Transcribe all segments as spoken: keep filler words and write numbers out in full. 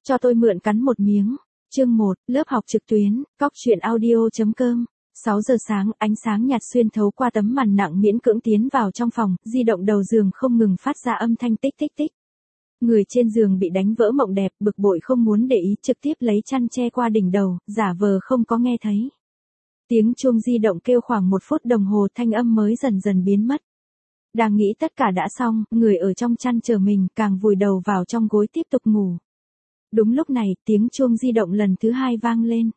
Cho tôi mượn cắn một miếng. Chương một, lớp học trực tuyến, cóc truyện audio.com. sáu giờ sáng, ánh sáng nhạt xuyên thấu qua tấm màn nặng miễn cưỡng tiến vào trong phòng, di động đầu giường không ngừng phát ra âm thanh tích tích tích. Người trên giường bị đánh vỡ mộng đẹp, bực bội không muốn để ý, trực tiếp lấy chăn che qua đỉnh đầu, giả vờ không có nghe thấy. Tiếng chuông di động kêu khoảng một phút đồng hồ, thanh âm mới dần dần biến mất. Đang nghĩ tất cả đã xong, người ở trong chăn chờ mình, càng vùi đầu vào trong gối tiếp tục ngủ. Đúng lúc này, tiếng chuông di động lần thứ hai vang lên.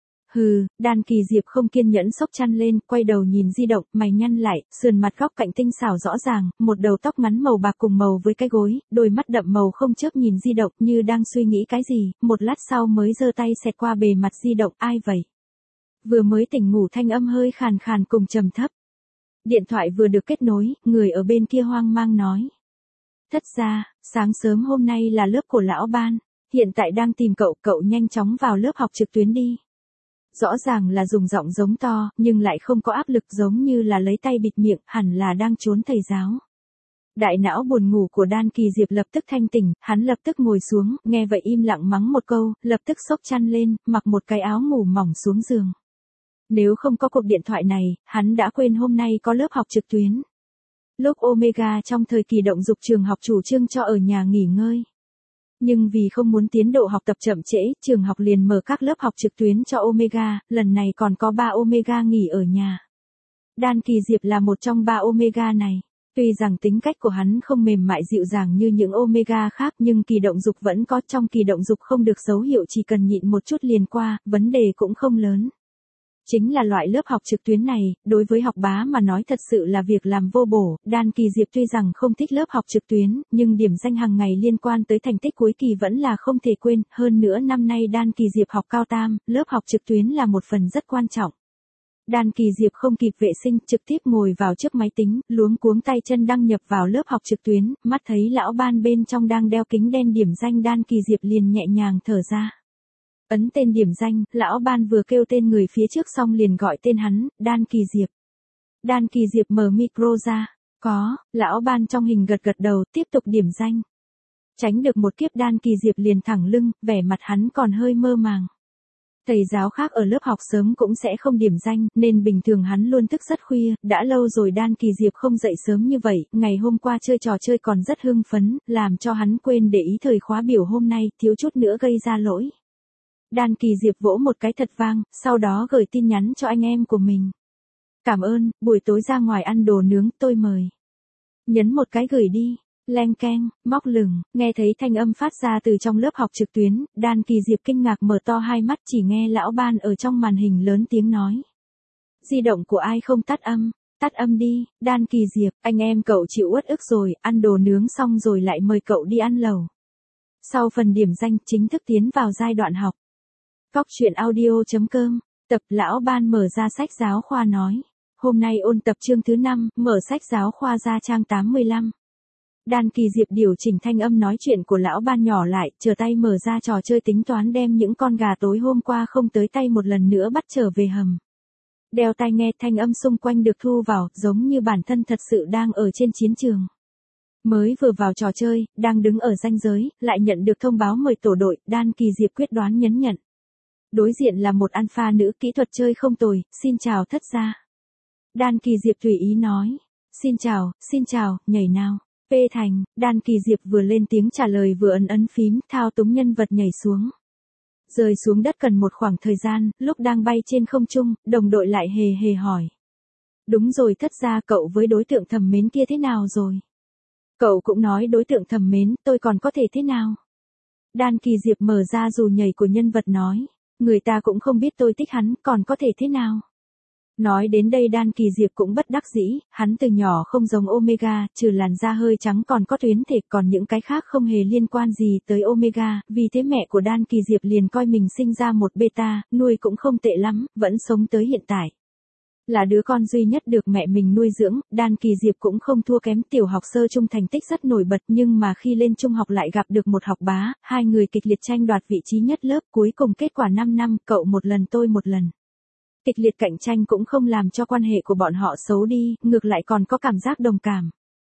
Hừ, Đan Kỳ Diệp không kiên nhẫn xốc chăn lên, quay đầu nhìn di động, mày nhăn lại, sườn mặt góc cạnh tinh xảo rõ ràng, một đầu tóc ngắn màu bạc cùng màu với cái gối, đôi mắt đậm màu không chớp nhìn di động như đang suy nghĩ cái gì, một lát sau mới giơ tay xẹt qua bề mặt di động, ai vậy? Vừa mới tỉnh ngủ thanh âm hơi khàn khàn cùng trầm thấp. Điện thoại vừa được kết nối, người ở bên kia hoang mang nói. Thất ra, sáng sớm hôm nay là lớp của lão Ban, hiện tại đang tìm cậu, cậu nhanh chóng vào lớp học trực tuyến đi. Rõ ràng là dùng giọng giống to, nhưng lại không có áp lực giống như là lấy tay bịt miệng, hẳn là đang trốn thầy giáo. Đại não buồn ngủ của Đan Kỳ Diệp lập tức thanh tỉnh, hắn lập tức ngồi xuống, nghe vậy im lặng mắng một câu, lập tức xốc chăn lên, mặc một cái áo ngủ mỏng xuống giường. Nếu không có cuộc điện thoại này, hắn đã quên hôm nay có lớp học trực tuyến. Lúc Omega trong thời kỳ động dục trường học chủ trương cho ở nhà nghỉ ngơi. Nhưng vì không muốn tiến độ học tập chậm trễ, trường học liền mở các lớp học trực tuyến cho Omega, lần này còn có ba Omega nghỉ ở nhà. Đan Kỳ Diệp là một trong ba Omega này. Tuy rằng tính cách của hắn không mềm mại dịu dàng như những Omega khác nhưng kỳ động dục vẫn có, trong kỳ động dục không được dấu hiệu chỉ cần nhịn một chút liền qua, vấn đề cũng không lớn. Chính là loại lớp học trực tuyến này, đối với học bá mà nói thật sự là việc làm vô bổ. Đan Kỳ Diệp tuy rằng không thích lớp học trực tuyến, nhưng điểm danh hàng ngày liên quan tới thành tích cuối kỳ vẫn là không thể quên. Hơn nữa năm nay Đan Kỳ Diệp học cao tam, lớp học trực tuyến là một phần rất quan trọng. Đan Kỳ Diệp không kịp vệ sinh, trực tiếp ngồi vào trước máy tính, luống cuống tay chân đăng nhập vào lớp học trực tuyến, mắt thấy lão Ban bên trong đang đeo kính đen điểm danh, Đan Kỳ Diệp liền nhẹ nhàng thở ra. Ấn tên điểm danh, lão Ban vừa kêu tên người phía trước xong liền gọi tên hắn, Đan Kỳ Diệp. Đan Kỳ Diệp mở micro ra. Có, lão Ban trong hình gật gật đầu, tiếp tục điểm danh. Tránh được một kiếp, Đan Kỳ Diệp liền thẳng lưng, vẻ mặt hắn còn hơi mơ màng. Thầy giáo khác ở lớp học sớm cũng sẽ không điểm danh, nên bình thường hắn luôn thức rất khuya, đã lâu rồi Đan Kỳ Diệp không dậy sớm như vậy, ngày hôm qua chơi trò chơi còn rất hưng phấn, làm cho hắn quên để ý thời khóa biểu hôm nay, thiếu chút nữa gây ra lỗi. Đan Kỳ Diệp vỗ một cái thật vang, sau đó gửi tin nhắn cho anh em của mình. Cảm ơn, buổi tối ra ngoài ăn đồ nướng, tôi mời. Nhấn một cái gửi đi, leng keng, móc lửng, nghe thấy thanh âm phát ra từ trong lớp học trực tuyến, Đan Kỳ Diệp kinh ngạc mở to hai mắt, chỉ nghe lão Ban ở trong màn hình lớn tiếng nói. Di động của ai không tắt âm, tắt âm đi, Đan Kỳ Diệp, anh em cậu chịu uất ức rồi, ăn đồ nướng xong rồi lại mời cậu đi ăn lẩu. Sau phần điểm danh, chính thức tiến vào giai đoạn học. Cóc truyện audio.com, tập lão Ban mở ra sách giáo khoa nói. Hôm nay ôn tập chương thứ năm, mở sách giáo khoa ra trang tám mươi lăm. Đan Kỳ Diệp điều chỉnh thanh âm nói chuyện của lão Ban nhỏ lại, chờ tay mở ra trò chơi tính toán đem những con gà tối hôm qua không tới tay một lần nữa bắt trở về hầm. Đeo tai nghe, thanh âm xung quanh được thu vào, giống như bản thân thật sự đang ở trên chiến trường. Mới vừa vào trò chơi, đang đứng ở ranh giới, lại nhận được thông báo mời tổ đội, Đan Kỳ Diệp quyết đoán nhấn nhận. Đối diện là một alpha nữ, kỹ thuật chơi không tồi, xin chào thất gia. Đan Kỳ Diệp tùy ý nói. Xin chào, xin chào, nhảy nào. P thành, Đan Kỳ Diệp vừa lên tiếng trả lời vừa ấn ấn phím, thao túng nhân vật nhảy xuống. Rơi xuống đất cần một khoảng thời gian, lúc đang bay trên không trung, đồng đội lại hề hề hỏi. Đúng rồi thất gia, cậu với đối tượng thầm mến kia thế nào rồi? Cậu cũng nói đối tượng thầm mến, tôi còn có thể thế nào? Đan Kỳ Diệp mở ra dù nhảy của nhân vật nói. Người ta cũng không biết tôi thích hắn, còn có thể thế nào? Nói đến đây Đan Kỳ Diệp cũng bất đắc dĩ, hắn từ nhỏ không giống Omega, trừ làn da hơi trắng còn có tuyến thể, còn những cái khác không hề liên quan gì tới Omega, vì thế mẹ của Đan Kỳ Diệp liền coi mình sinh ra một beta, nuôi cũng không tệ lắm, vẫn sống tới hiện tại. Là đứa con duy nhất được mẹ mình nuôi dưỡng, Đan Kỳ Diệp cũng không thua kém, tiểu học sơ trung thành tích rất nổi bật nhưng mà khi lên trung học lại gặp được một học bá, hai người kịch liệt tranh đoạt vị trí nhất lớp, cuối cùng kết quả năm năm, cậu một lần tôi một lần. Kịch liệt cạnh tranh cũng không làm cho quan hệ của bọn họ xấu đi, ngược lại còn có cảm giác đồng cảm.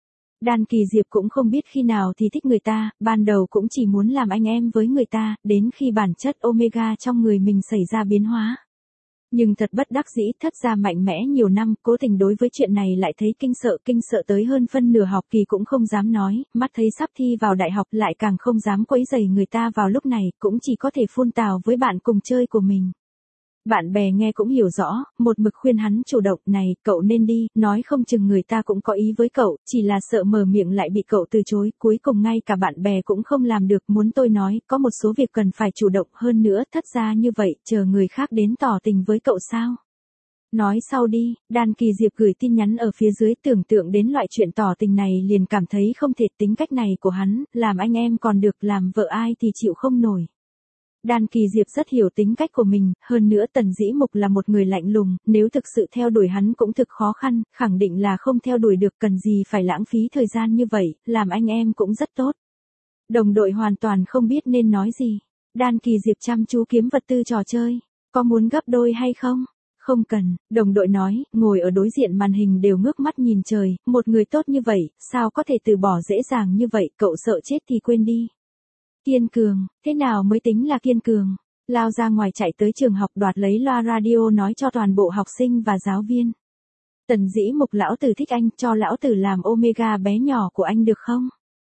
Đan Kỳ Diệp cũng không biết khi nào thì thích người ta, ban đầu cũng chỉ muốn làm anh em với người ta, đến khi bản chất Omega trong người mình xảy ra biến hóa. Nhưng thật bất đắc dĩ, thất gia mạnh mẽ nhiều năm, cố tình đối với chuyện này lại thấy kinh sợ, kinh sợ tới hơn phân nửa học kỳ cũng không dám nói, mắt thấy sắp thi vào đại học lại càng không dám quấy rầy người ta vào lúc này, cũng chỉ có thể phun tào với bạn cùng chơi của mình. Bạn bè nghe cũng hiểu rõ, một mực khuyên hắn chủ động, này, cậu nên đi, nói không chừng người ta cũng có ý với cậu, chỉ là sợ mở miệng lại bị cậu từ chối, cuối cùng ngay cả bạn bè cũng không làm được, muốn tôi nói, có một số việc cần phải chủ động hơn nữa, thất ra như vậy, chờ người khác đến tỏ tình với cậu sao? Nói sau đi, Đan Kỳ Diệp gửi tin nhắn ở phía dưới, tưởng tượng đến loại chuyện tỏ tình này liền cảm thấy không thể, tính cách này của hắn, làm anh em còn được, làm vợ ai thì chịu không nổi. Đan Kỳ Diệp rất hiểu tính cách của mình, hơn nữa Tần Dĩ Mục là một người lạnh lùng, nếu thực sự theo đuổi hắn cũng thực khó khăn, khẳng định là không theo đuổi được, cần gì phải lãng phí thời gian như vậy, làm anh em cũng rất tốt. Đồng đội hoàn toàn không biết nên nói gì. Đan Kỳ Diệp chăm chú kiếm vật tư trò chơi, có muốn gấp đôi hay không? Không cần, đồng đội nói, ngồi ở đối diện màn hình đều ngước mắt nhìn trời, một người tốt như vậy, sao có thể từ bỏ dễ dàng như vậy, cậu sợ chết thì quên đi. Kiên cường, thế nào mới tính là kiên cường? Lao ra ngoài chạy tới trường học đoạt lấy loa radio nói cho toàn bộ học sinh và giáo viên. Tần Dĩ Mục, lão tử thích anh, cho lão tử làm Omega bé nhỏ của anh được không?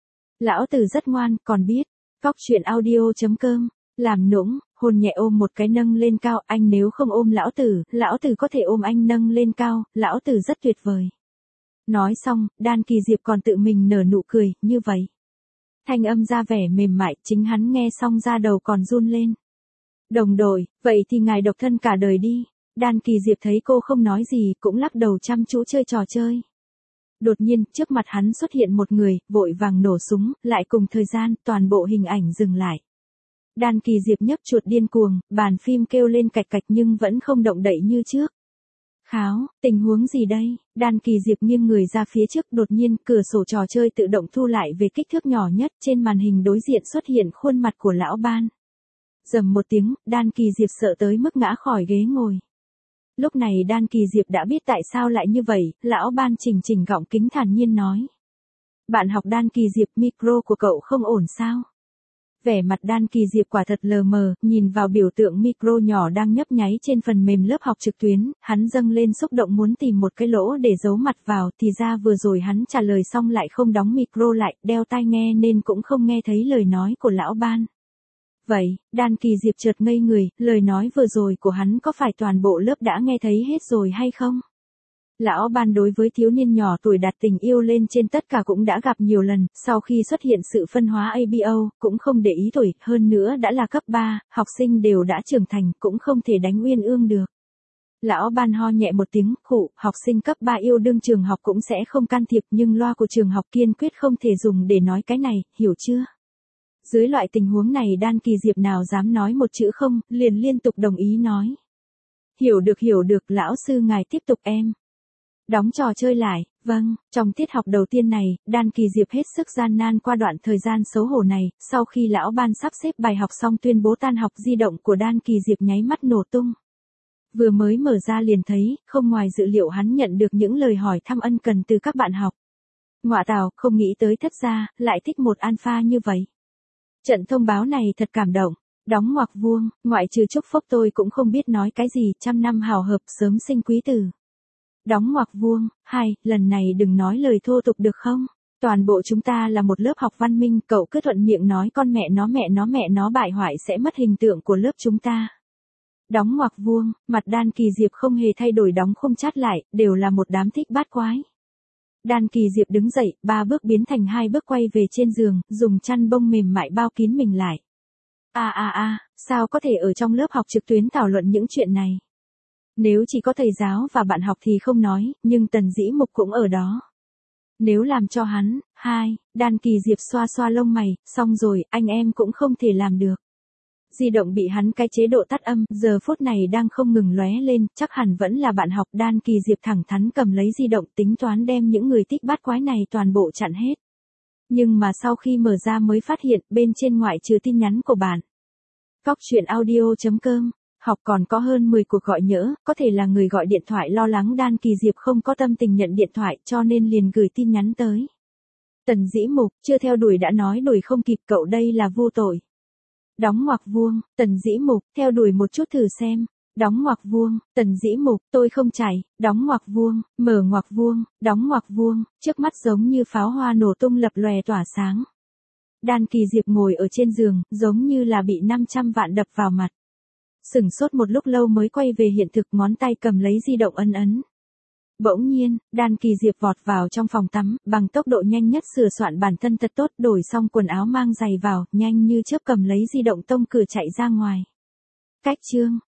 Lão tử rất ngoan, còn biết. Cóc truyện audio chấm com, làm nũng, hôn nhẹ ôm một cái nâng lên cao, anh nếu không ôm lão tử, lão tử có thể ôm anh nâng lên cao, lão tử rất tuyệt vời. Nói xong, Đan Kỳ Diệp còn tự mình nở nụ cười, như vậy. Thanh âm ra vẻ mềm mại, chính hắn nghe xong da đầu còn run lên. Đồng đội, vậy thì ngài độc thân cả đời đi. Đan Kỳ Diệp thấy cô không nói gì, cũng lắc đầu chăm chú chơi trò chơi. Đột nhiên, trước mặt hắn xuất hiện một người, vội vàng nổ súng, lại cùng thời gian, toàn bộ hình ảnh dừng lại. Đan Kỳ Diệp nhấp chuột điên cuồng, bàn phim kêu lên cạch cạch nhưng vẫn không động đậy như trước. Kháo, tình huống gì đây? Đan Kỳ Diệp nghiêng người ra phía trước, đột nhiên, cửa sổ trò chơi tự động thu lại về kích thước nhỏ nhất, trên màn hình đối diện xuất hiện khuôn mặt của lão Ban. Rầm một tiếng, Đan Kỳ Diệp sợ tới mức ngã khỏi ghế ngồi. Lúc này Đan Kỳ Diệp đã biết tại sao lại như vậy, lão Ban chỉnh chỉnh gọng kính thản nhiên nói. Bạn học Đan Kỳ Diệp, micro của cậu không ổn sao? Vẻ mặt Đan Kỳ Diệp quả thật lờ mờ, nhìn vào biểu tượng micro nhỏ đang nhấp nháy trên phần mềm lớp học trực tuyến, hắn dâng lên xúc động muốn tìm một cái lỗ để giấu mặt vào, thì ra vừa rồi hắn trả lời xong lại không đóng micro lại, đeo tai nghe nên cũng không nghe thấy lời nói của lão Ban. Vậy, Đan Kỳ Diệp chợt ngây người, lời nói vừa rồi của hắn có phải toàn bộ lớp đã nghe thấy hết rồi hay không? Lão Ban đối với thiếu niên nhỏ tuổi đặt tình yêu lên trên tất cả cũng đã gặp nhiều lần, sau khi xuất hiện sự phân hóa a bê o, cũng không để ý tuổi, hơn nữa đã là cấp ba, học sinh đều đã trưởng thành, cũng không thể đánh uyên ương được. Lão Ban ho nhẹ một tiếng, khụ, học sinh cấp ba yêu đương trường học cũng sẽ không can thiệp, nhưng loa của trường học kiên quyết không thể dùng để nói cái này, hiểu chưa? Dưới loại tình huống này Đan Kỳ Diệp nào dám nói một chữ không, liền liên tục đồng ý nói. Hiểu được hiểu được, lão sư ngài tiếp tục em. Đóng trò chơi lại, vâng, trong tiết học đầu tiên này, Đan Kỳ Diệp hết sức gian nan qua đoạn thời gian xấu hổ này, sau khi lão Ban sắp xếp bài học xong tuyên bố tan học, di động của Đan Kỳ Diệp nháy mắt nổ tung. Vừa mới mở ra liền thấy, không ngoài dự liệu hắn nhận được những lời hỏi thăm ân cần từ các bạn học. Ngoạ tào, không nghĩ tới thất gia, lại thích một alpha như vậy. Trận thông báo này thật cảm động. Đóng ngoặc vuông, ngoại trừ chúc phúc tôi cũng không biết nói cái gì, trăm năm hào hợp, sớm sinh quý tử. Đóng ngoặc vuông, hai, lần này đừng nói lời thô tục được không? Toàn bộ chúng ta là một lớp học văn minh, cậu cứ thuận miệng nói con mẹ nó mẹ nó mẹ nó bại hoại sẽ mất hình tượng của lớp chúng ta. Đóng ngoặc vuông, mặt Đan Kỳ Diệp không hề thay đổi, đóng không chát lại, đều là một đám thích bát quái. Đan Kỳ Diệp đứng dậy, ba bước biến thành hai bước quay về trên giường, dùng chăn bông mềm mại bao kín mình lại. A a a, sao có thể ở trong lớp học trực tuyến thảo luận những chuyện này? Nếu chỉ có thầy giáo và bạn học thì không nói, nhưng Tần Dĩ Mục cũng ở đó. Nếu làm cho hắn, hai, Đan Kỳ Diệp xoa xoa lông mày, xong rồi, anh em cũng không thể làm được. Di động bị hắn cái chế độ tắt âm, giờ phút này đang không ngừng lóe lên, chắc hẳn vẫn là bạn học. Đan Kỳ Diệp thẳng thắn cầm lấy di động, tính toán đem những người thích bát quái này toàn bộ chặn hết. Nhưng mà sau khi mở ra mới phát hiện, bên trên ngoại trừ tin nhắn của bạn. Cóc truyện audio chấm com, học còn có hơn mười cuộc gọi nhỡ, có thể là người gọi điện thoại lo lắng Đan Kỳ Diệp không có tâm tình nhận điện thoại cho nên liền gửi tin nhắn tới. Tần Dĩ Mục, chưa theo đuổi đã nói đuổi không kịp, cậu đây là vô tội. Đóng ngoặc vuông, Tần Dĩ Mục, theo đuổi một chút thử xem. Đóng ngoặc vuông, Tần Dĩ Mục, tôi không chảy, đóng ngoặc vuông, mở ngoặc vuông, đóng ngoặc vuông, trước mắt giống như pháo hoa nổ tung lập lòe tỏa sáng. Đan Kỳ Diệp ngồi ở trên giường, giống như là bị năm trăm vạn đập vào mặt. Sửng sốt một lúc lâu mới quay về hiện thực, ngón tay cầm lấy di động ấn ấn. Bỗng nhiên, Đan Kỳ Diệp vọt vào trong phòng tắm, bằng tốc độ nhanh nhất sửa soạn bản thân thật tốt, đổi xong quần áo mang giày vào, nhanh như chớp cầm lấy di động tông cửa chạy ra ngoài. Cách chương